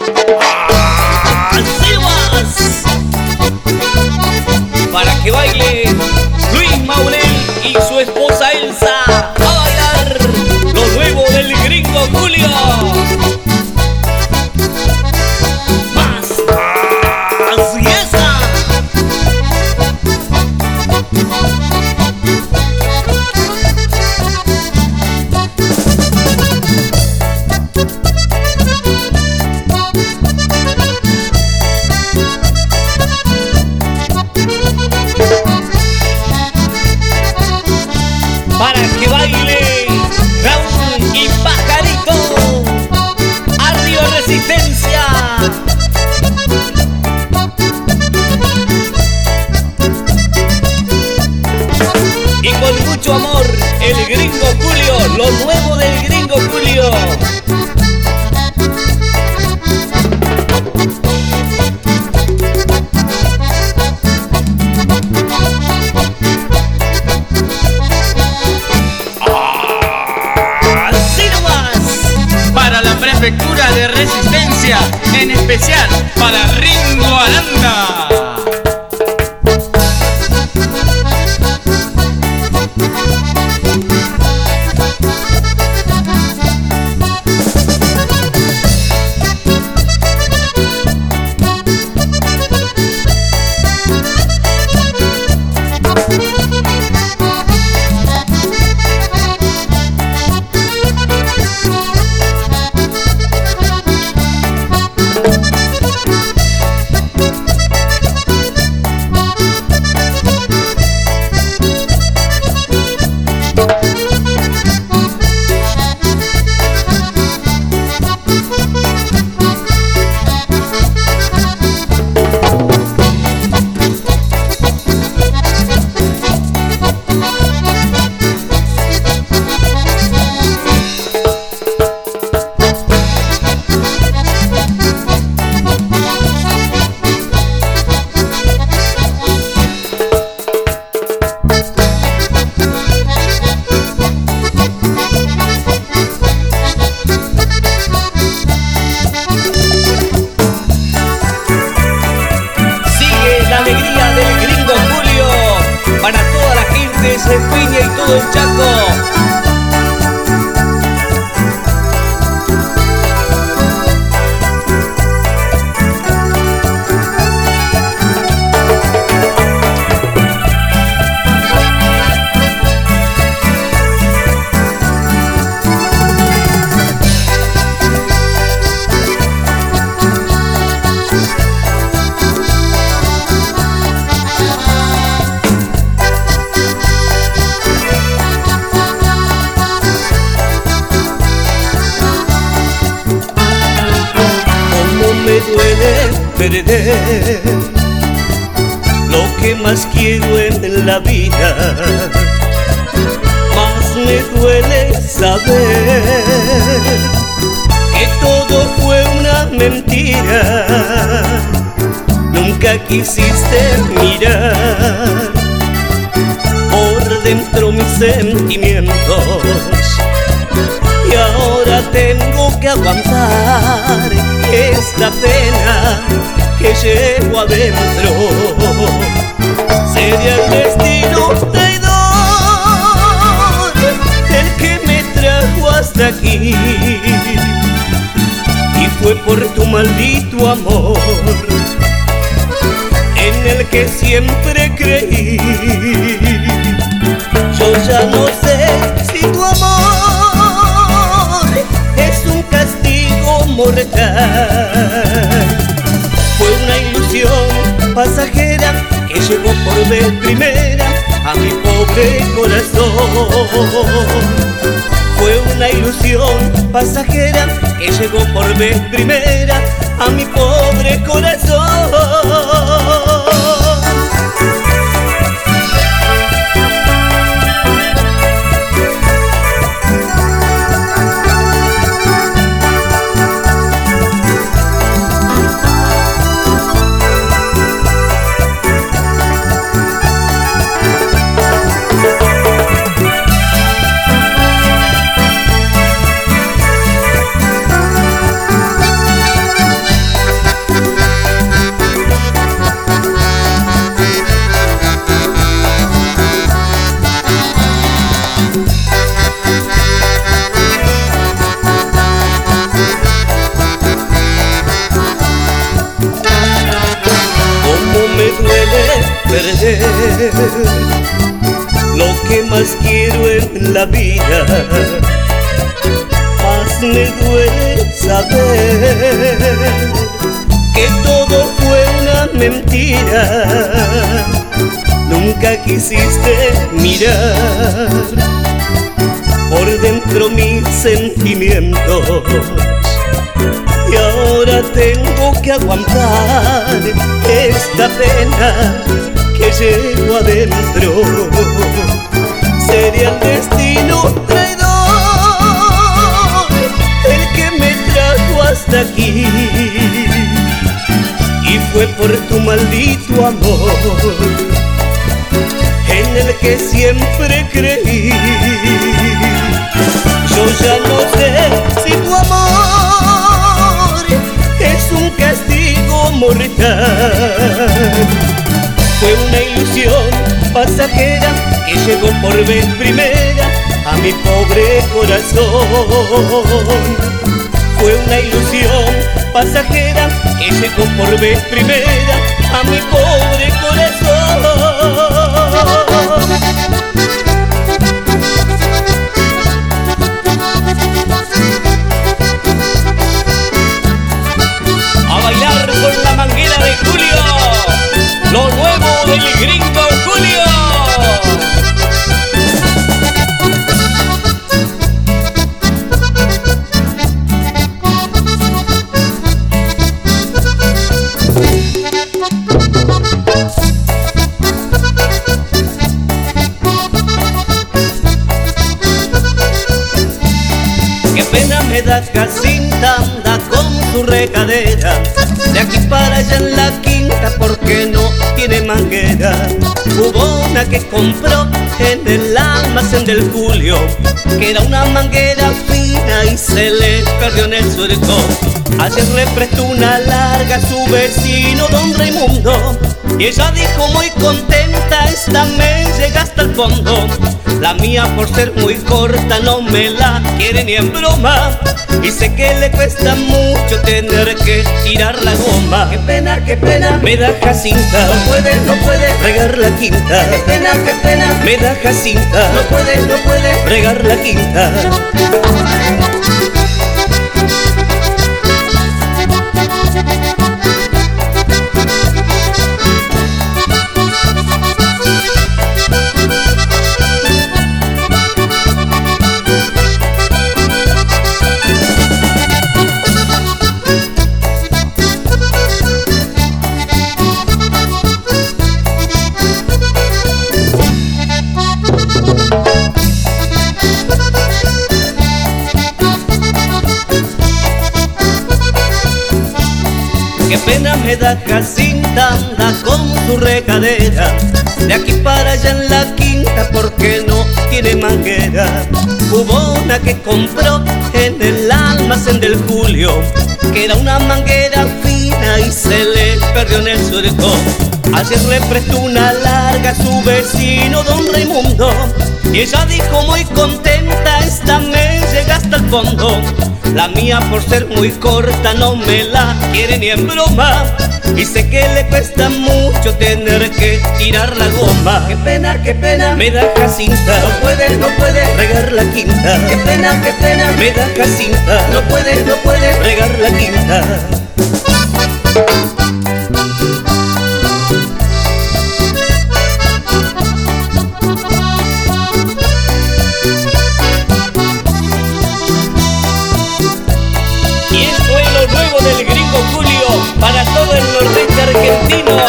¡Así vas! Para que baile Luis Maurel y su esposa Elsa a bailar lo nuevo del gringo Julio. ¡Más! ¡Así esa! Para que baile Raúl y Pajarito, arriba Resistencia. Y con mucho amor, el gringo Julio, lo nuevo del gringo Julio. Prefectura de Resistencia, en especial para Ringo Aranda. Para toda la gente de Cepiña y todo el Chaco. Perder lo que más quiero en la vida, más me duele saber que todo fue una mentira. Nunca quisiste mirar por dentro mis sentimientos y ahora tengo que aguantar esta pena que llevo adentro. Sería el destino traidor el que me trajo hasta aquí, y fue por tu maldito amor en el que siempre creí. Yo ya no sé si tu amor es un castigo mortal. Fue una ilusión pasajera que llegó por vez primera a mi pobre corazón. Fue una ilusión pasajera que llegó por vez primera a mi pobre corazón. lo que más quiero en la vida. Más me duele saber que todo fue una mentira. Nunca quisiste mirar por dentro mis sentimientos, y ahora tengo que aguantar esta pena que llevo adentro. Sería el destino traidor el que me trajo hasta aquí, y fue por tu maldito amor en el que siempre creí. Yo ya no sé si tu amor es un castigo mortal. Fue una ilusión pasajera que llegó por vez primera a mi pobre corazón. Fue una ilusión pasajera que llegó por vez primera a mi pobre corazón. A bailar con la manguera de Julio, lo nuevo del gringo Julio. Qué pena me da Jacinta, anda con su recadera de aquí para allá en la quinta porque no tiene manguera. Hubo una que compró en el almacén del Julio, que era una manguera fina y se le perdió en el surco. Ayer le prestó una larga a su vecino don Raimundo, y ella dijo muy contenta: esta me llega hasta el fondo. La mía por ser muy corta no me la quiere ni en broma, y sé que le cuesta mucho tener que tirar la goma. Qué pena me da Jacinta, no puede regar la quinta. Qué pena me da Jacinta, no puede regar la quinta. Qué pena me da Jacinta, anda con su recadera de aquí para allá en la quinta porque no tiene manguera. Hubo una que compró en el almacén del Julio, que era una manguera fina y se le perdió en el surco. Ayer le prestó una larga a su vecino don Raimundo, y ella dijo muy contenta: esta me llega hasta el fondo. La mía por ser muy corta no me la quiere ni en broma, y sé que le cuesta mucho tener que tirar la goma. Qué pena me da Jacinta, no puede regar la quinta. Qué pena me da Jacinta, no puede regar la quinta. Y esto es lo nuevo del gringo Julio para todo el nordeste argentino.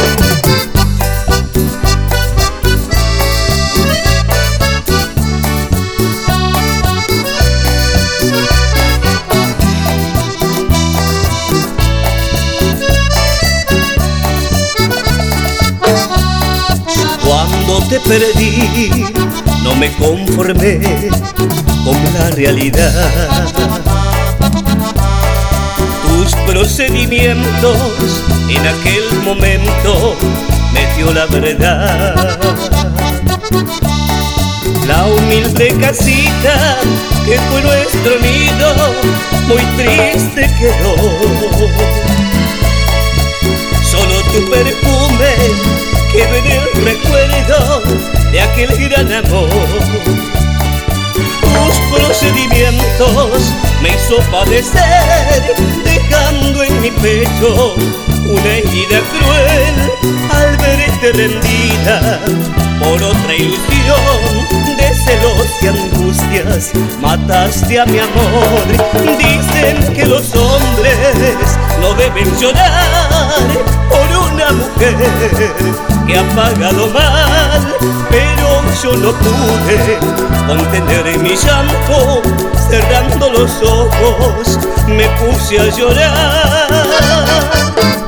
Cuando te perdí no me conformé con la realidad. Tus procedimientos en aquel momento me dio la verdad. La humilde casita que fue nuestro nido muy triste quedó. Solo tu perfume quedo en el recuerdo de aquel gran amor. Tus procedimientos me hizo padecer, dejando en mi pecho una herida cruel al verte rendida por otra ilusión de celos y angustias. Mataste a mi amor. Dicen que los hombres no deben llorar por una mujer que ha pagado mal, pero yo no pude contener mi llanto. Cerrando los ojos me puse a llorar.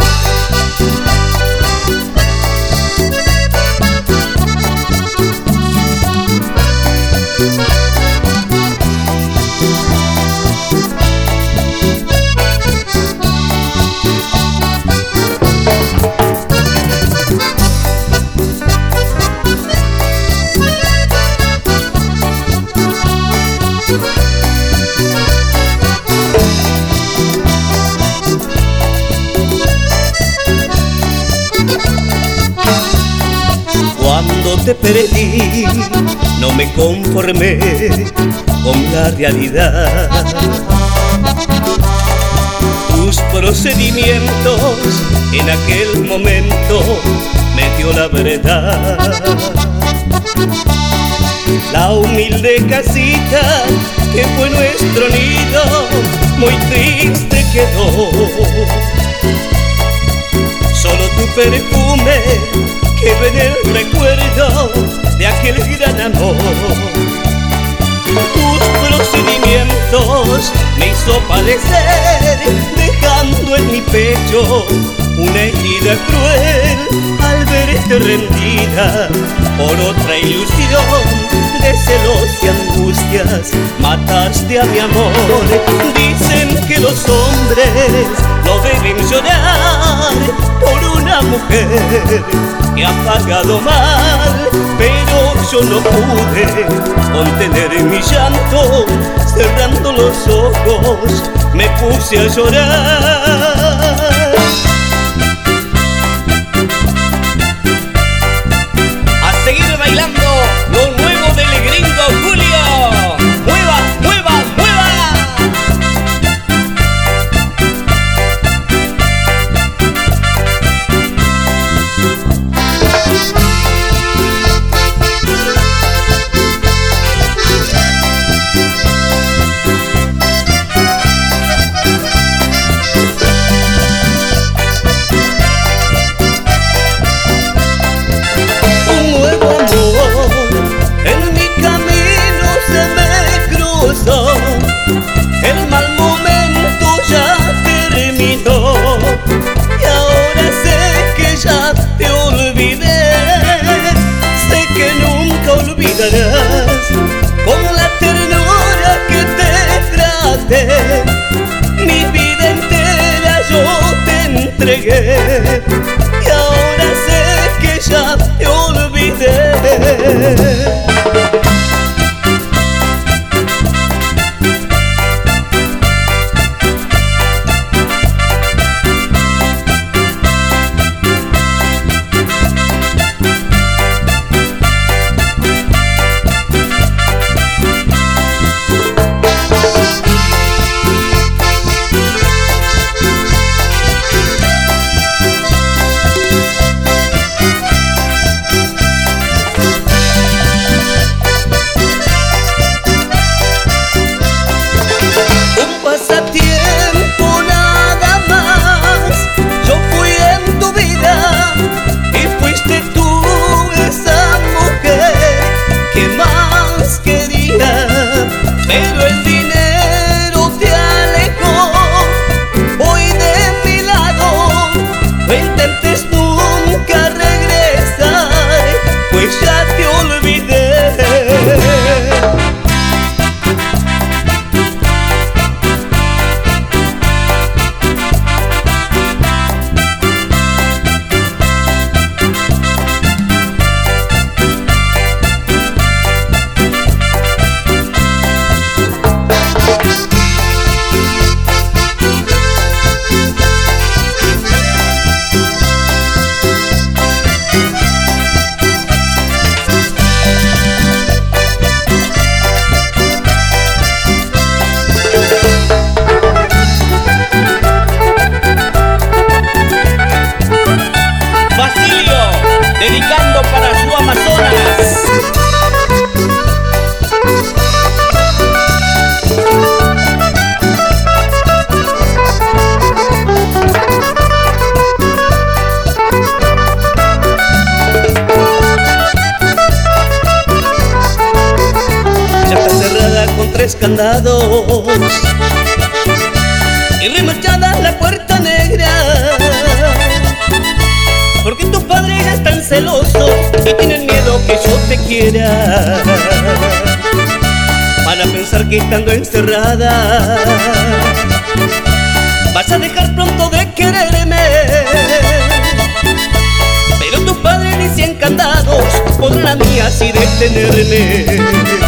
Cuando te perdí, no me conformé con la realidad. Tus procedimientos en aquel momento me dio la verdad. La humilde casita que fue nuestro nido muy triste quedó. Solo tu perfume quedó en el recuerdo de aquel gran amor. Tus procedimientos me hizo padecer, dejando en mi pecho una herida cruel al verte rendida por otra ilusión de celos y angustias. Mataste a mi amor. Dicen que los hombres no deben llorar por una mujer que ha pagado mal, pero yo no pude contener mi llanto. Cerrando los ojos me puse a llorar. A seguir bailando lo nuevo del gringo Julio. ¡Mueva, mueva, mueva! El mal momento ya terminó y ahora sé que ya te olvidé. Sé que nunca olvidarás con la ternura que te traté. Mi vida entera yo te entregué y ahora sé que ya te olvidé. Pero el dinero te alejó hoy de mi lado. No intentes nunca regresar, pues ya te olvidé. candados y remachada la puerta negra, porque tus padres están celosos y tienen miedo que yo te quiera. Van a pensar que estando encerrada vas a dejar pronto de quererme, pero tus padres ni 100 candados podrán a mí así detenerme.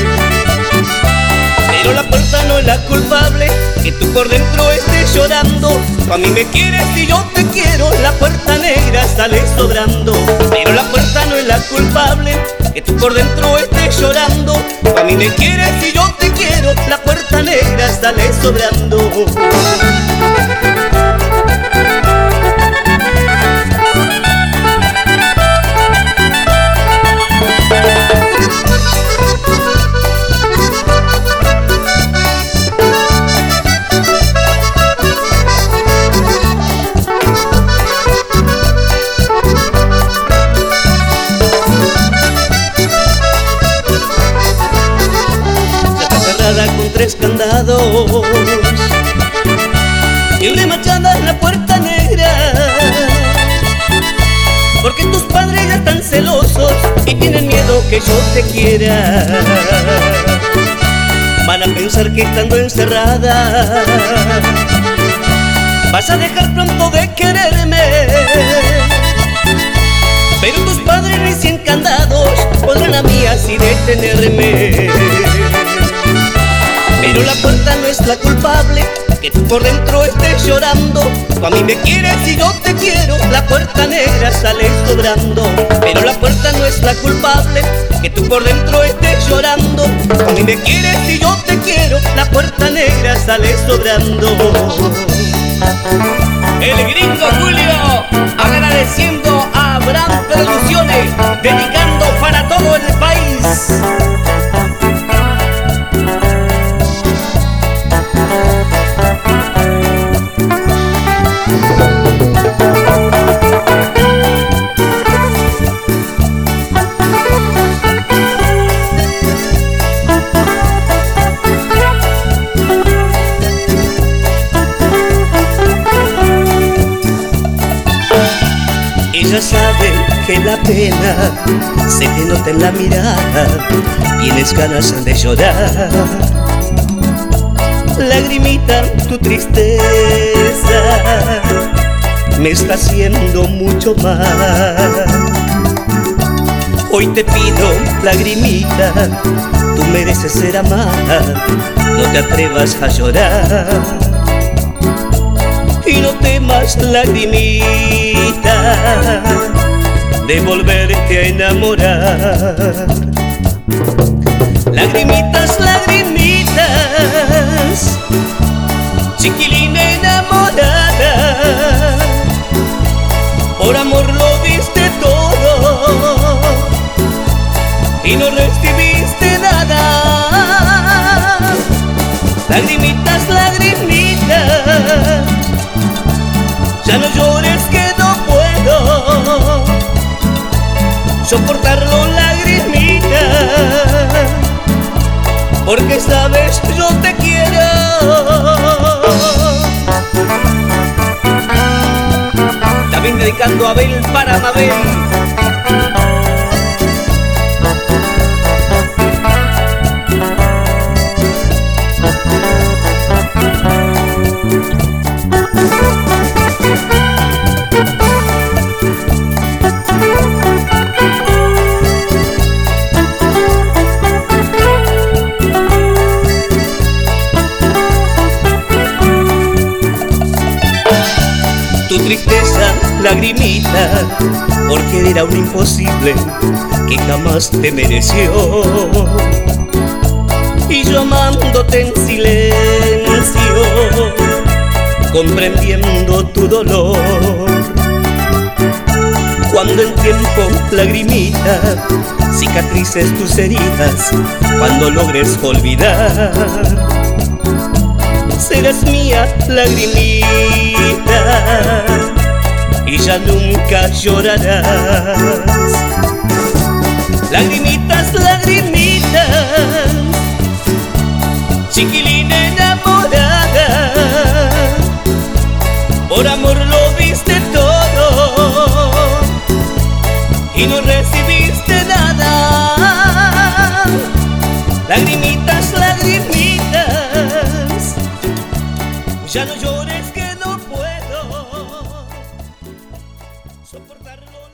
Pero la puerta no es la culpable, que tú por dentro estés llorando. Tú a mí me quieres y yo te quiero, la puerta negra sale sobrando. Pero la puerta no es la culpable, que tú por dentro estés llorando. Tú a mí me quieres y yo te quiero, la puerta negra sale sobrando. Con 3 candados y remachada en la puerta negra, porque tus padres ya están celosos y tienen miedo que yo te quiera. Van a pensar que estando encerrada vas a dejar pronto de quererme, pero tus padres ni 100 candados podrán a mí así detenerme. Pero la puerta no es la culpable, que tú por dentro estés llorando. Tú a mí me quieres y yo te quiero, la puerta negra sale sobrando. Pero la puerta no es la culpable, que tú por dentro estés llorando. Tú a mí me quieres y yo te quiero, la puerta negra sale sobrando. El Gringo Julio agradeciendo a Abraham Producciones, dedicando para todo el país. Ella sabe que la pena se te nota en la mirada, tienes ganas de llorar. Lagrimita, tu tristeza me está haciendo mucho mal. Hoy te pido, lagrimita, tú mereces ser amada, no te atrevas a llorar. Y no temas, lagrimita, de volverte a enamorar. Lagrimitas, lagrimitas, chiquilina enamorada, por amor lo diste todo y no recibiste nada. Lagrimitas, lagrimitas, ya no llores que no puedo soportarlo, lagrimita, porque sabes yo te quiero. También dedicando a Abel para Mabel. Tu tristeza, lagrimita, porque era un imposible que jamás te mereció. Y yo amándote en silencio, comprendiendo tu dolor. Cuando el tiempo, lagrimita, cicatrices tus heridas, cuando logres olvidar, serás mía, lagrimita, y ya nunca llorarás. Lagrimitas, lagrimitas, chiquilina enamorada, por amor lo viste todo y no recibiste nada. Lagrimitas, lagrimitas, ya no llores que no puedo soportarlo.